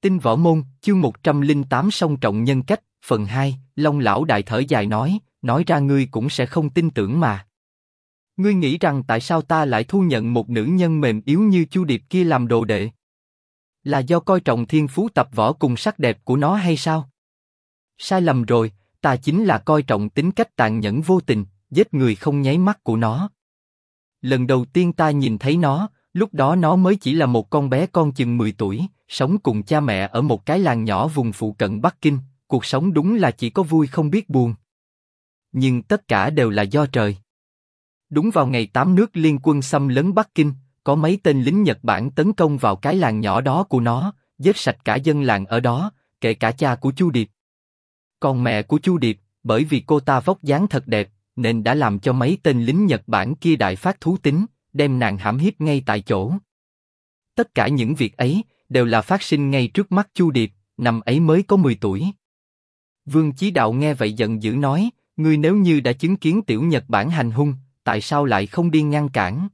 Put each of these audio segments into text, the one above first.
Tinh Võ Môn, chương 108 song trọng nhân cách, phần 2, Long lão đại thở dài nói ra ngươi cũng sẽ không tin tưởng mà. Ngươi nghĩ rằng tại sao ta lại thu nhận một nữ nhân mềm yếu như Chu Điệp kia làm đồ đệ? Là do coi trọng thiên phú tập võ cùng sắc đẹp của nó hay sao? Sai lầm rồi, ta chính là coi trọng tính cách tàn nhẫn vô tình, giết người không nháy mắt của nó. Lần đầu tiên ta nhìn thấy nó, lúc đó nó mới chỉ là một con bé con chừng 10 tuổi, sống cùng cha mẹ ở một cái làng nhỏ vùng phụ cận Bắc Kinh, cuộc sống đúng là chỉ có vui không biết buồn. Nhưng tất cả đều là do trời. Đúng vào ngày 8 nước liên quân xâm lấn Bắc Kinh, có mấy tên lính Nhật Bản tấn công vào cái làng nhỏ đó của nó, giết sạch cả dân làng ở đó, kể cả cha của Chu Điệp. Còn mẹ của Chu Điệp, bởi vì cô ta vóc dáng thật đẹp, nên đã làm cho mấy tên lính Nhật Bản kia đại phát thú tính, đem nàng hãm hiếp ngay tại chỗ. Tất cả những việc ấy đều là phát sinh ngay trước mắt Chu Điệp, năm ấy mới có 10 tuổi. Vương Chí Đạo nghe vậy giận dữ nói, ngươi nếu như đã chứng kiến tiểu Nhật Bản hành hung, tại sao lại không đi ngăn cản?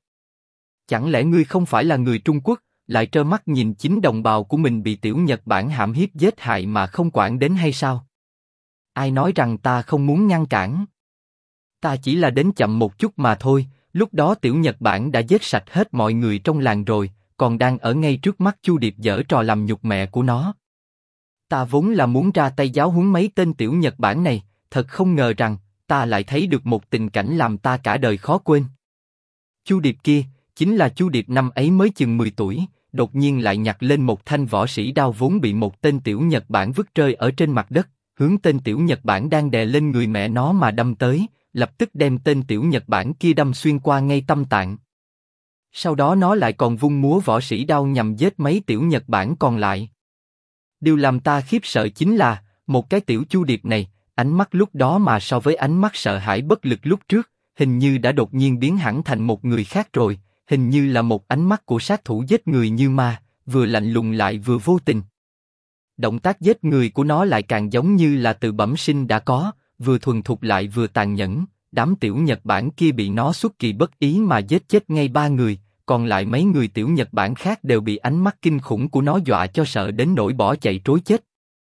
Chẳng lẽ ngươi không phải là người Trung Quốc, lại trơ mắt nhìn chính đồng bào của mình bị tiểu Nhật Bản hãm hiếp giết hại mà không quản đến hay sao? Ai nói rằng ta không muốn ngăn cản? Ta chỉ là đến chậm một chút mà thôi, lúc đó tiểu Nhật Bản đã giết sạch hết mọi người trong làng rồi, còn đang ở ngay trước mắt Chu Điệp giở trò làm nhục mẹ của nó. Ta vốn là muốn ra tay giáo huấn mấy tên tiểu Nhật Bản này, thật không ngờ rằng ta lại thấy được một tình cảnh làm ta cả đời khó quên. Chu Điệp kia, chính là Chu Điệp năm ấy mới chừng 10 tuổi, đột nhiên lại nhặt lên một thanh võ sĩ đao vốn bị một tên tiểu Nhật Bản vứt rơi ở trên mặt đất, hướng tên tiểu Nhật Bản đang đè lên người mẹ nó mà đâm tới, lập tức đem tên tiểu Nhật Bản kia đâm xuyên qua ngay tâm tạng. Sau đó nó lại còn vung múa võ sĩ đao nhằm giết mấy tiểu Nhật Bản còn lại. Điều làm ta khiếp sợ chính là, một cái tiểu Chu Điệp này, ánh mắt lúc đó mà so với ánh mắt sợ hãi bất lực lúc trước, hình như đã đột nhiên biến hẳn thành một người khác rồi, hình như là một ánh mắt của sát thủ giết người như ma, vừa lạnh lùng lại vừa vô tình. Động tác giết người của nó lại càng giống như là từ bẩm sinh đã có, vừa thuần thục lại vừa tàn nhẫn. Đám tiểu Nhật Bản kia bị nó xuất kỳ bất ý mà giết chết ngay 3 người, còn lại mấy người tiểu Nhật Bản khác đều bị ánh mắt kinh khủng của nó dọa cho sợ đến nỗi bỏ chạy trối chết.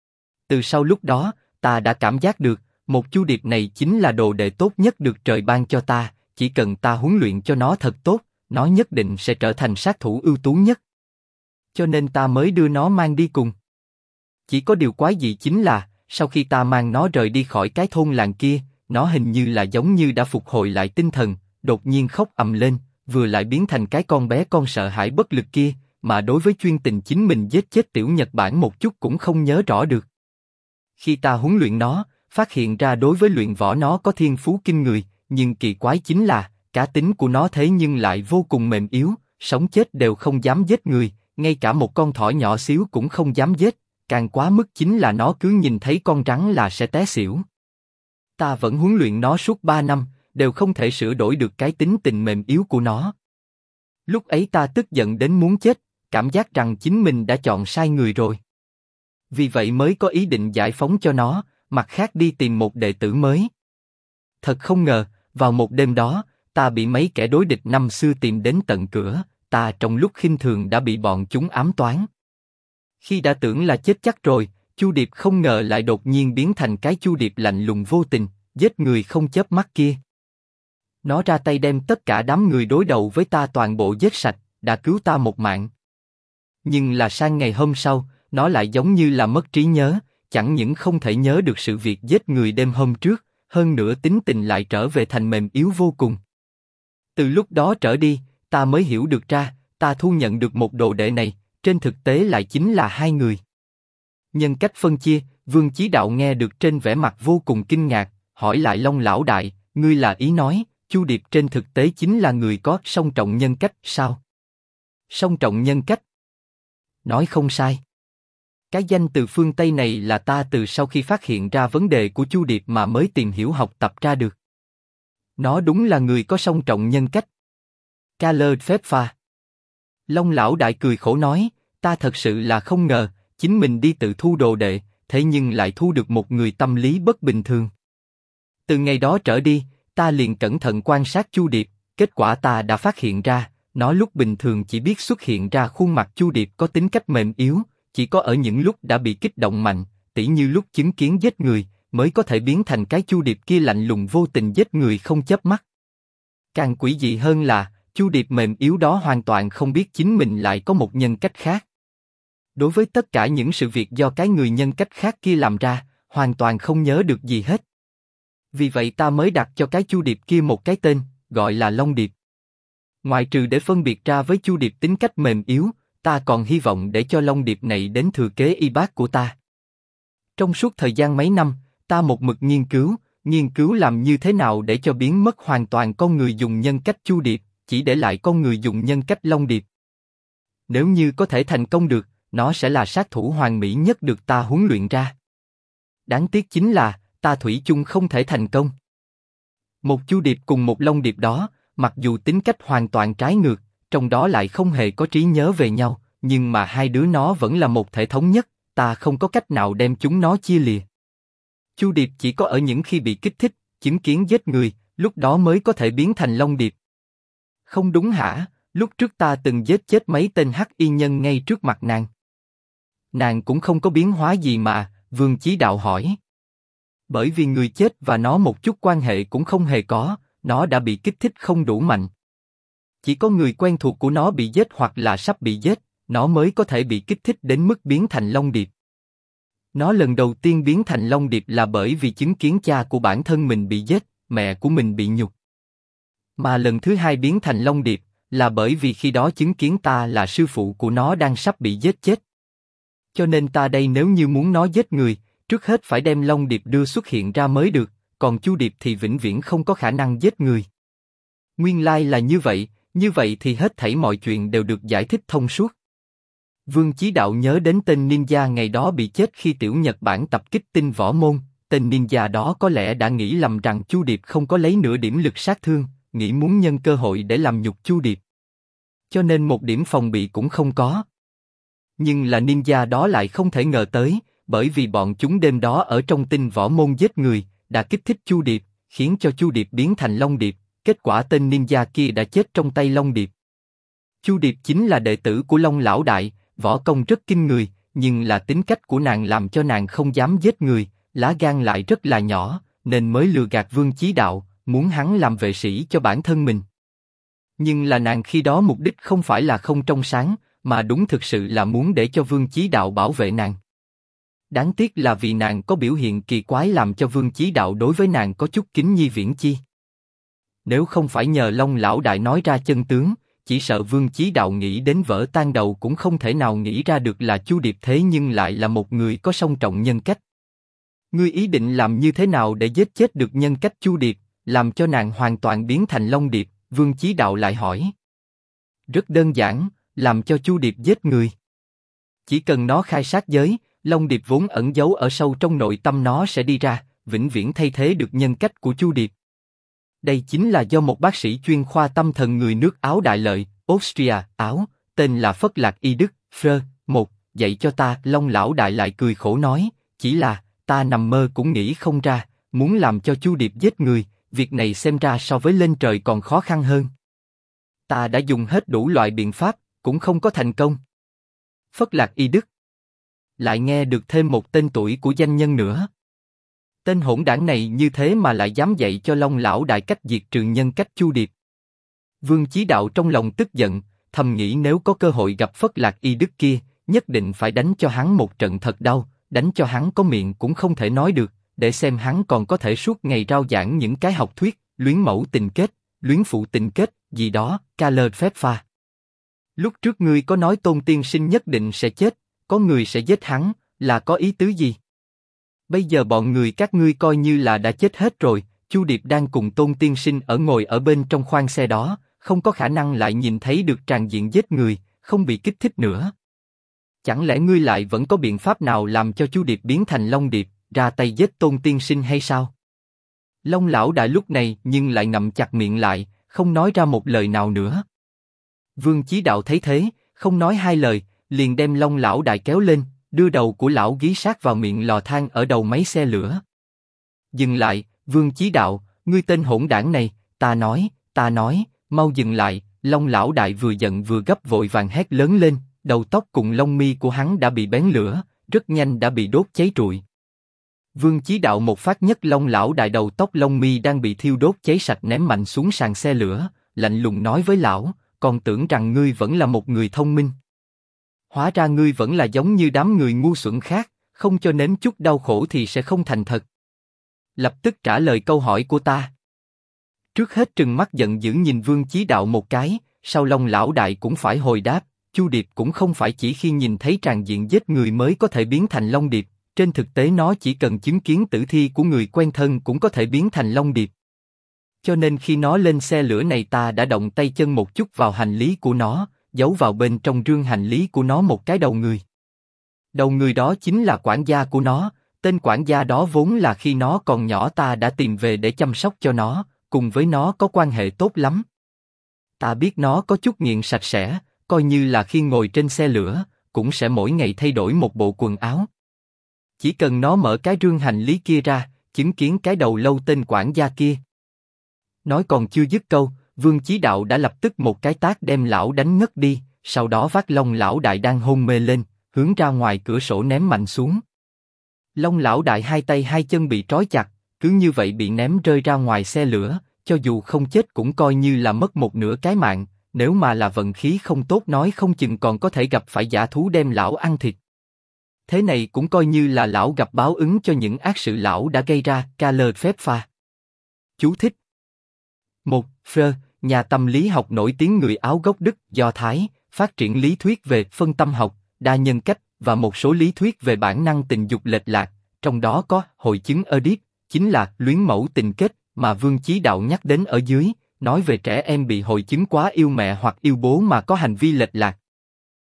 Từ sau lúc đó, ta đã cảm giác được, một Chu Điệp này chính là đồ đệ tốt nhất được trời ban cho ta, chỉ cần ta huấn luyện cho nó thật tốt, nó nhất định sẽ trở thành sát thủ ưu tú nhất. Cho nên ta mới đưa nó mang đi cùng. Chỉ có điều quái dị chính là, sau khi ta mang nó rời đi khỏi cái thôn làng kia, nó hình như là giống như đã phục hồi lại tinh thần, đột nhiên khóc ầm lên, vừa lại biến thành cái con bé con sợ hãi bất lực kia, mà đối với chuyên tình chính mình giết chết tiểu Nhật Bản một chút cũng không nhớ rõ được. Khi ta huấn luyện nó, phát hiện ra đối với luyện võ nó có thiên phú kinh người, nhưng kỳ quái chính là, cá tính của nó thế nhưng lại vô cùng mềm yếu, sống chết đều không dám giết người, ngay cả một con thỏ nhỏ xíu cũng không dám giết, càng quá mức chính là nó cứ nhìn thấy con rắn là sẽ té xỉu. Ta vẫn huấn luyện nó suốt 3 năm, đều không thể sửa đổi được cái tính tình mềm yếu của nó. Lúc ấy ta tức giận đến muốn chết, cảm giác rằng chính mình đã chọn sai người rồi. Vì vậy mới có ý định giải phóng cho nó, mặt khác đi tìm một đệ tử mới. Thật không ngờ, vào một đêm đó, ta bị mấy kẻ đối địch năm xưa tìm đến tận cửa, ta trong lúc khinh thường đã bị bọn chúng ám toán. Khi đã tưởng là chết chắc rồi, Chu Điệp không ngờ lại đột nhiên biến thành cái Chu Điệp lạnh lùng vô tình, giết người không chớp mắt kia. Nó ra tay đem tất cả đám người đối đầu với ta toàn bộ giết sạch, đã cứu ta một mạng. Nhưng là sang ngày hôm sau, nó lại giống như là mất trí nhớ, chẳng những không thể nhớ được sự việc giết người đêm hôm trước, hơn nữa tính tình lại trở về thành mềm yếu vô cùng. Từ lúc đó trở đi, ta mới hiểu được ra, ta thu nhận được một đồ đệ này, trên thực tế lại chính là 2 người. Nhân cách phân chia, Vương Chí Đạo nghe được trên vẻ mặt vô cùng kinh ngạc, hỏi lại Long lão đại, ngươi là ý nói, Chu Điệp trên thực tế chính là người có song trọng nhân cách sao? Song trọng nhân cách? Nói không sai. Cái danh từ phương Tây này là ta từ sau khi phát hiện ra vấn đề của Chu Điệp mà mới tìm hiểu học tập ra được. Nó đúng là người có song trọng nhân cách. Ca lơ phép pha. Long lão đại cười khổ nói, ta thật sự là không ngờ, chính mình đi tự thu đồ đệ, thế nhưng lại thu được một người tâm lý bất bình thường. Từ ngày đó trở đi, ta liền cẩn thận quan sát Chu Điệp, kết quả ta đã phát hiện ra, nó lúc bình thường chỉ biết xuất hiện ra khuôn mặt Chu Điệp có tính cách mềm yếu, chỉ có ở những lúc đã bị kích động mạnh, tỉ như lúc chứng kiến giết người, mới có thể biến thành cái Chu Điệp kia lạnh lùng vô tình giết người không chớp mắt. Càng quỷ dị hơn là, Chu Điệp mềm yếu đó hoàn toàn không biết chính mình lại có một nhân cách khác. Đối với tất cả những sự việc do cái người nhân cách khác kia làm ra, hoàn toàn không nhớ được gì hết. Vì vậy ta mới đặt cho cái Chu Điệp kia một cái tên, gọi là Long Điệp. Ngoại trừ để phân biệt ra với Chu Điệp tính cách mềm yếu, ta còn hy vọng để cho Long Điệp này đến thừa kế y bác của ta. Trong suốt thời gian mấy năm, ta một mực nghiên cứu làm như thế nào để cho biến mất hoàn toàn con người dùng nhân cách Chu Điệp, chỉ để lại con người dùng nhân cách Long Điệp. Nếu như có thể thành công được, nó sẽ là sát thủ hoàn mỹ nhất được ta huấn luyện ra. Đáng tiếc chính là, ta thủy chung không thể thành công. Một Chu Điệp cùng một Long Điệp đó, mặc dù tính cách hoàn toàn trái ngược, trong đó lại không hề có trí nhớ về nhau, nhưng mà hai đứa nó vẫn là một thể thống nhất, ta không có cách nào đem chúng nó chia lìa. Chu Điệp chỉ có ở những khi bị kích thích, chứng kiến giết người, lúc đó mới có thể biến thành Long Điệp. Không đúng hả? Lúc trước ta từng giết chết mấy tên hắc y nhân ngay trước mặt nàng. Nàng cũng không có biến hóa gì mà, Vương Chí Đạo hỏi. Bởi vì người chết và nó một chút quan hệ cũng không hề có, nó đã bị kích thích không đủ mạnh. Chỉ có người quen thuộc của nó bị giết hoặc là sắp bị giết, nó mới có thể bị kích thích đến mức biến thành Long Điệp. Nó lần đầu tiên biến thành Long Điệp là bởi vì chứng kiến cha của bản thân mình bị giết, mẹ của mình bị nhục. Mà lần thứ hai biến thành Long Điệp, là bởi vì khi đó chứng kiến ta là sư phụ của nó đang sắp bị giết chết. Cho nên ta đây nếu như muốn nó giết người, trước hết phải đem Long Điệp đưa xuất hiện ra mới được, còn Chu Điệp thì vĩnh viễn không có khả năng giết người. Nguyên lai là như vậy thì hết thảy mọi chuyện đều được giải thích thông suốt. Vương Chí Đạo nhớ đến tên ninja ngày đó bị chết khi Tiểu Nhật Bản tập kích Tinh Võ Môn, tên ninja đó có lẽ đã nghĩ lầm rằng Chu Điệp không có lấy nửa điểm lực sát thương, nghĩ muốn nhân cơ hội để làm nhục Chu Điệp. Cho nên một điểm phòng bị cũng không có. Nhưng là ninja đó lại không thể ngờ tới, bởi vì bọn chúng đêm đó ở trong Tinh Võ Môn giết người, đã kích thích Chu Điệp, khiến cho Chu Điệp biến thành Long Điệp, kết quả tên ninja kia đã chết trong tay Long Điệp. Chu Điệp chính là đệ tử của Long Lão Đại, võ công rất kinh người, nhưng là tính cách của nàng làm cho nàng không dám giết người, lá gan lại rất là nhỏ, nên mới lừa gạt Vương Chí Đạo, muốn hắn làm vệ sĩ cho bản thân mình. Nhưng là nàng khi đó mục đích không phải là không trong sáng, mà đúng thực sự là muốn để cho Vương Chí Đạo bảo vệ nàng. Đáng tiếc là vì nàng có biểu hiện kỳ quái làm cho Vương Chí Đạo đối với nàng có chút kính nhi viễn chi. Nếu không phải nhờ Long Lão Đại nói ra chân tướng, chỉ sợ Vương Chí Đạo nghĩ đến vỡ tan đầu cũng không thể nào nghĩ ra được là Chu Điệp thế nhưng lại là một người có song trọng nhân cách. Ngươi ý định làm như thế nào để giết chết được nhân cách Chu Điệp, làm cho nàng hoàn toàn biến thành Long Điệp? Vương Chí Đạo lại hỏi. Rất đơn giản, làm cho Chu Điệp giết người. Chỉ cần nó khai sát giới, Long Điệp vốn ẩn giấu ở sâu trong nội tâm nó sẽ đi ra, vĩnh viễn thay thế được nhân cách của Chu Điệp. Đây chính là do một bác sĩ chuyên khoa tâm thần người nước Áo Đại Lợi, Austria, Áo, tên là Phất Lạc Y Đức, Frơ, một, dạy cho ta. Long Lão Đại lại cười khổ nói, chỉ là, ta nằm mơ cũng nghĩ không ra, muốn làm cho Chu Điệp giết người, việc này xem ra so với lên trời còn khó khăn hơn. Ta đã dùng hết đủ loại biện pháp, cũng không có thành công. Phất Lạc Y Đức lại nghe được thêm một tên tuổi của danh nhân nữa. Tên hỗn đảng này như thế mà lại dám dạy cho Long Lão Đại cách diệt trừ nhân cách Chu Điệp. Vương Chí Đạo trong lòng tức giận, thầm nghĩ nếu có cơ hội gặp Phất Lạc Y Đức kia, nhất định phải đánh cho hắn một trận thật đau, đánh cho hắn có miệng cũng không thể nói được, để xem hắn còn có thể suốt ngày rao giảng những cái học thuyết, luyến mẫu tình kết, luyến phụ tình kết, gì đó, ca lơ phép pha. Lúc trước ngươi có nói Tôn Tiên Sinh nhất định sẽ chết, có người sẽ giết hắn, là có ý tứ gì? Bây giờ bọn người các ngươi coi như là đã chết hết rồi, Chu Điệp đang cùng Tôn Tiên Sinh ngồi ở bên trong khoang xe đó, không có khả năng lại nhìn thấy được tràng diện giết người, không bị kích thích nữa. Chẳng lẽ ngươi lại vẫn có biện pháp nào làm cho Chu Điệp biến thành Long Điệp, ra tay giết Tôn Tiên Sinh hay sao? Long Lão Đại lúc này nhưng lại ngậm chặt miệng lại, không nói ra một lời nào nữa. Vương Chí Đạo thấy thế, không nói hai lời, liền đem Long Lão Đại kéo lên, đưa đầu của lão ghi sát vào miệng lò than ở đầu máy xe lửa. Dừng lại, Vương Chí Đạo, ngươi tên hỗn đảng này, ta nói, mau dừng lại. Long Lão Đại vừa giận vừa gấp vội vàng hét lớn lên, Đầu tóc cùng lông mi của hắn đã bị bén lửa, rất nhanh đã bị đốt cháy trụi. Vương Chí Đạo một phát nhấc Long lão đại đầu tóc lông mi đang bị thiêu đốt cháy sạch ném mạnh xuống sàn xe lửa, lạnh lùng nói với lão, còn tưởng rằng ngươi vẫn là một người thông minh. Hóa ra ngươi vẫn là giống như đám người ngu xuẩn khác, không cho nếm chút đau khổ thì sẽ không thành thật. Lập tức trả lời câu hỏi của ta. Trước hết trừng mắt giận dữ nhìn Vương Chí Đạo một cái, sau Long lão đại cũng phải hồi đáp. Chu Điệp cũng không phải chỉ khi nhìn thấy tràng diện giết người mới có thể biến thành Long Điệp, trên thực tế nó chỉ cần chứng kiến tử thi của người quen thân cũng có thể biến thành Long Điệp. Cho nên khi nó lên xe lửa này ta đã động tay chân một chút vào hành lý của nó, giấu vào bên trong rương hành lý của nó một cái đầu người. Đầu người đó chính là quản gia của nó, tên quản gia đó vốn là khi nó còn nhỏ ta đã tìm về để chăm sóc cho nó, cùng với nó có quan hệ tốt lắm. Ta biết nó có chút nghiện sạch sẽ, coi như là khi ngồi trên xe lửa, cũng sẽ mỗi ngày thay đổi một bộ quần áo. Chỉ cần nó mở cái rương hành lý kia ra, chứng kiến cái đầu lâu tên quản gia kia. Nói còn chưa dứt câu, Vương Chí Đạo đã lập tức một cái tát đem lão đánh ngất đi, sau đó vác Long lão đại đang hôn mê lên, hướng ra ngoài cửa sổ ném mạnh xuống. Long lão đại hai tay hai chân bị trói chặt, cứ như vậy bị ném rơi ra ngoài xe lửa, cho dù không chết cũng coi như là mất một nửa cái mạng. Nếu mà là vận khí không tốt nói không chừng còn có thể gặp phải dã thú đem lão ăn thịt. Thế này cũng coi như là lão gặp báo ứng cho những ác sự lão đã gây ra. K.L. phép pha. Chú thích. 1. Frơ, nhà tâm lý học nổi tiếng người Áo gốc Đức, Do Thái, phát triển lý thuyết về phân tâm học, đa nhân cách và một số lý thuyết về bản năng tình dục lệch lạc, trong đó có hội chứng Oedip, chính là luyến mẫu tình kết mà Vương Chí Đạo nhắc đến ở dưới. Nói về trẻ em bị hội chứng quá yêu mẹ hoặc yêu bố mà có hành vi lệch lạc.